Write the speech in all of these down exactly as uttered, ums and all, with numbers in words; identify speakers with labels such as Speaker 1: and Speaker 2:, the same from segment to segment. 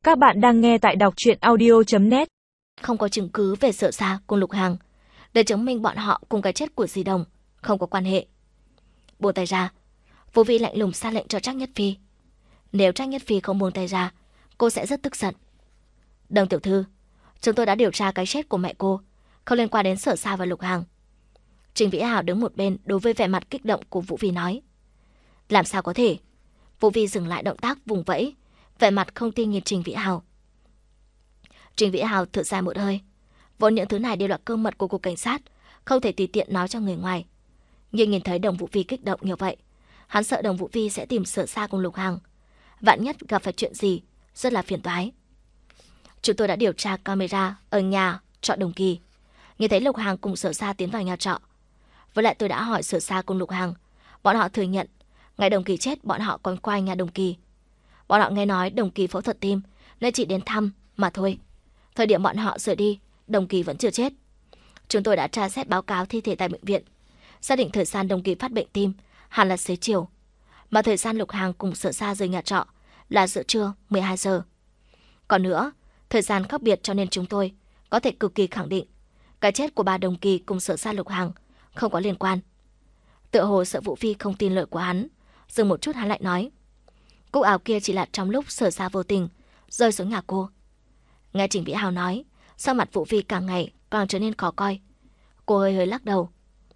Speaker 1: Các bạn đang nghe tại đọc truyện audio chấm net.
Speaker 2: Không có chứng cứ về Sở Sa cùng Lục Hằng để chứng minh bọn họ cùng cái chết của Di Đồng không có quan hệ. Buông tay ra, Vũ Vi lạnh lùng ra lệnh cho Trác Nhất Phi. Nếu Trác Nhất Phi không buông tay ra, cô sẽ rất tức giận. Đồng tiểu thư, chúng tôi đã điều tra cái chết của mẹ cô, không liên quan đến Sở Sa và Lục Hằng. Trình Vĩ Hào đứng một bên đối với vẻ mặt kích động của Vũ Vi nói. Làm sao có thể? Vũ Vi dừng lại động tác vùng vẫy, vẻ mặt không tin nhìn Trình Vĩ Hào. Trình Vĩ Hào thở dài một hơi. Vốn những thứ này đều là cơ mật của cục cảnh sát, không thể tùy tiện nói cho người ngoài. Nhưng nhìn thấy Đồng Vũ Vi kích động như vậy, hắn sợ Đồng Vũ Vi sẽ tìm Sở Sa cùng Lục Hằng. Vạn nhất gặp phải chuyện gì, rất là phiền toái. Chúng tôi đã điều tra camera ở nhà trọ Đồng Kỳ, nhìn thấy Lục Hằng cùng Sở Sa tiến vào nhà trọ. Với lại tôi đã hỏi Sở Sa cùng Lục Hằng, bọn họ thừa nhận ngày Đồng Kỳ chết bọn họ còn qua nhà Đồng Kỳ. Bọn họ nghe nói Đồng Kỳ phẫu thuật tim nên chỉ đến thăm mà thôi. Thời điểm bọn họ rời đi, Đồng Kỳ vẫn chưa chết. Chúng tôi đã tra xét báo cáo thi thể tại bệnh viện, xác định thời gian Đồng Kỳ phát bệnh tim hẳn là xế chiều, mà thời gian Lục Hằng cùng Sở Sa rời nhà trọ là giữa trưa mười hai giờ. Còn nữa, thời gian khác biệt cho nên chúng tôi có thể cực kỳ khẳng định cái chết của bà Đồng Kỳ cùng Sở Sa Lục Hằng không có liên quan. Tựa hồ sợ Vũ Phi không tin lời của hắn, dừng một chút hắn lại nói. Cúc áo kia chỉ là trong lúc Sở Sa vô tình rơi xuống nhà cô. Nghe Trình Vĩ Hào nói, sau mặt Vũ Phi càng ngày càng trở nên khó coi. Cô hơi hơi lắc đầu.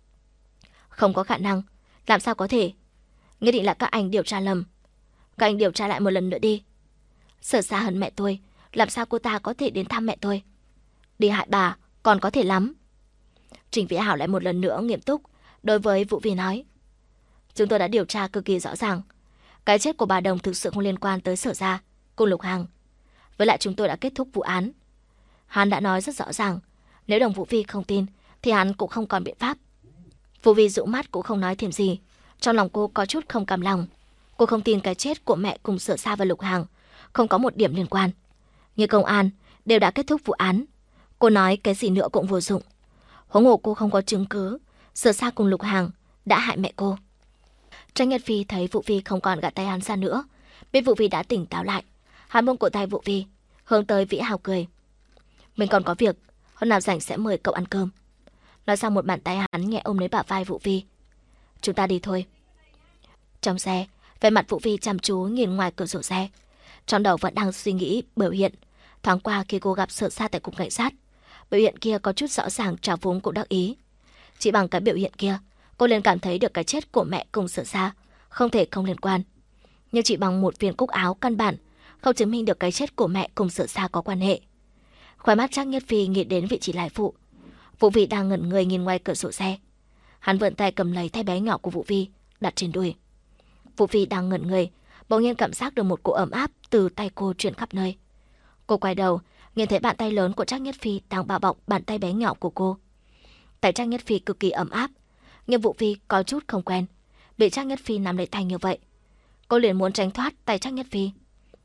Speaker 2: Không có khả năng, làm sao có thể? Nhất định là các anh điều tra lầm. Các anh điều tra lại một lần nữa đi. Sở Sa hận mẹ tôi, làm sao cô ta có thể đến thăm mẹ tôi? Đi hại bà còn có thể lắm. Trình Vĩ Hào lại một lần nữa nghiêm túc đối với Vũ Vi nói. Chúng tôi đã điều tra cực kỳ rõ ràng, cái chết của bà Đồng thực sự không liên quan tới Sở Sa cùng Lục Hằng. Với lại chúng tôi đã kết thúc vụ án. Hắn đã nói rất rõ ràng, nếu Đồng Vũ Vi không tin thì hắn cũng không còn biện pháp. Vũ Vi dụ mắt cũng không nói thêm gì. Trong lòng cô có chút không cam lòng. Cô không tin cái chết của mẹ cùng Sở Sa và Lục Hằng không có một điểm liên quan. Như công an đều đã kết thúc vụ án, cô nói cái gì nữa cũng vô dụng. Huống hồ cô không có chứng cứ Sở Sa cùng Lục Hằng đã hại mẹ cô. Trác Nhất Phi thấy Vũ Vi không còn gạt tay hắn ra nữa, biết Vũ Vi đã tỉnh táo lại, hắn buông cổ tay Vũ Vi, hướng tới Vĩ Hào cười. Mình còn có việc, hôm nào rảnh sẽ mời cậu ăn cơm. Nói xong một bàn tay hắn nhẹ ôm lấy bả vai Vũ Vi. Chúng ta đi thôi. Trong xe, vẻ mặt Vũ Vi chăm chú nhìn ngoài cửa sổ xe, trong đầu vẫn đang suy nghĩ biểu hiện thoáng qua khi cô gặp Sở Sa tại cục cảnh sát. Biểu hiện kia có chút rõ ràng trào phúng cũng đắc ý. Chỉ bằng cái biểu hiện kia, cô liền cảm thấy được cái chết của mẹ cùng Sở Sa không thể không liên quan. Nhưng chỉ bằng một viên cúc áo căn bản không chứng minh được cái chết của mẹ cùng Sở Sa có quan hệ. Khóe mắt Trác Nhất Phi nghĩ đến vị trí lái phụ. Vũ Vi đang ngẩn người nhìn ngoài cửa sổ xe. Hắn vươn tay cầm lấy tay bé nhỏ của Vũ Vi đặt trên đùi. Vũ Vi đang ngẩn người, bỗng nhiên cảm giác được một cỗ ấm áp từ tay cô truyền khắp nơi. Cô quay đầu, nhìn thấy bàn tay lớn của Trác Nhất Phi đang bao bọc bàn tay bé nhỏ của cô. Tay Trác Nhất Phi cực kỳ ấm áp, nhưng Vũ Vi có chút không quen bị Trác Nhất Phi nắm lấy tay như vậy. Cô liền muốn tránh thoát tay Trác Nhất Phi.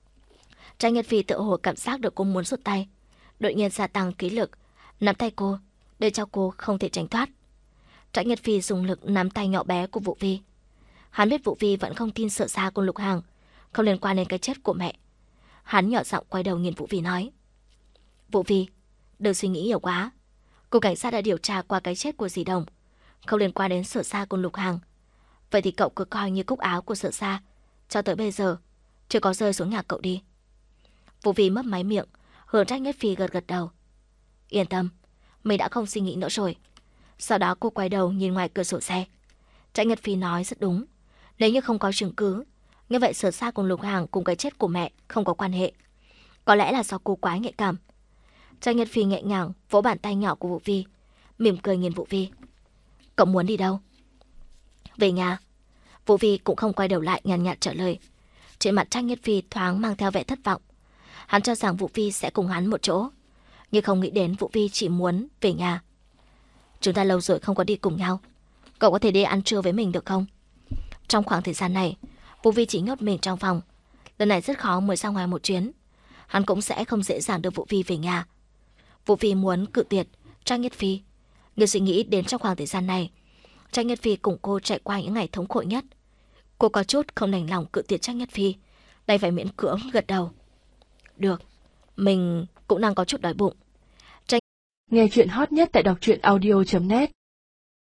Speaker 2: Trác Nhất Phi tự hồ cảm giác được cô muốn rút tay, đột nhiên gia tăng khí lực nắm tay cô để cho cô không thể tránh thoát. Trác Nhất Phi dùng lực nắm tay nhỏ bé của Vũ Vi. Hắn biết Vũ Vi vẫn không tin Sở Sa cùng Lục Hằng không liên quan đến cái chết của mẹ. Hắn nhỏ giọng quay đầu nhìn Vũ Vi nói. Vũ Vi, đừng suy nghĩ nhiều quá. Cục cảnh sát đã điều tra qua cái chết của dì Đồng, không liên quan đến Sở Sa cùng Lục Hằng. Vậy thì cậu cứ coi như cúc áo của Sở Sa cho tới bây giờ chưa có rơi xuống nhà cậu đi. Vũ Vi mấp máy miệng, hướng Trác Nhất Phi gật gật đầu. Yên tâm, mình đã không suy nghĩ nữa rồi. Sau đó cô quay đầu nhìn ngoài cửa sổ xe. Trác Nhất Phi nói rất đúng. Nếu như không có chứng cứ, như vậy Sở Sa cùng Lục Hằng cùng cái chết của mẹ không có quan hệ. Có lẽ là do cô quá nhạy cảm. Trác Nhất Phi nhẹ nhàng vỗ bàn tay nhỏ của Vũ Vi, mỉm cười nhìn Vũ Vi. Cậu muốn đi đâu? Về nhà. Vũ Vi cũng không quay đầu lại, nhàn nhạt trả lời. Trên mặt Trác Nhất Phi thoáng mang theo vẻ thất vọng. Hắn cho rằng Vũ Vi sẽ cùng hắn một chỗ, nhưng không nghĩ đến Vũ Vi chỉ muốn về nhà. Chúng ta lâu rồi không có đi cùng nhau, cậu có thể đi ăn trưa với mình được không? Trong khoảng thời gian này, Vũ Vi chỉ nhốt mình trong phòng. Lần này rất khó mới ra ngoài một chuyến. Hắn cũng sẽ không dễ dàng đưa Vũ Vi về nhà. Vũ Vi muốn cự tuyệt Trác Nhất Phi, nhưng suy nghĩ đến trong khoảng thời gian này, Trác Nhất Phi cùng cô trải qua những ngày thống khổ nhất. Cô có chút không đành lòng cự tuyệt Trác Nhất Phi, đành phải miễn cưỡng gật đầu. Được, mình cũng đang có chút đói bụng.
Speaker 3: Nghe chuyện hot nhất tại đọc truyện audio chấm net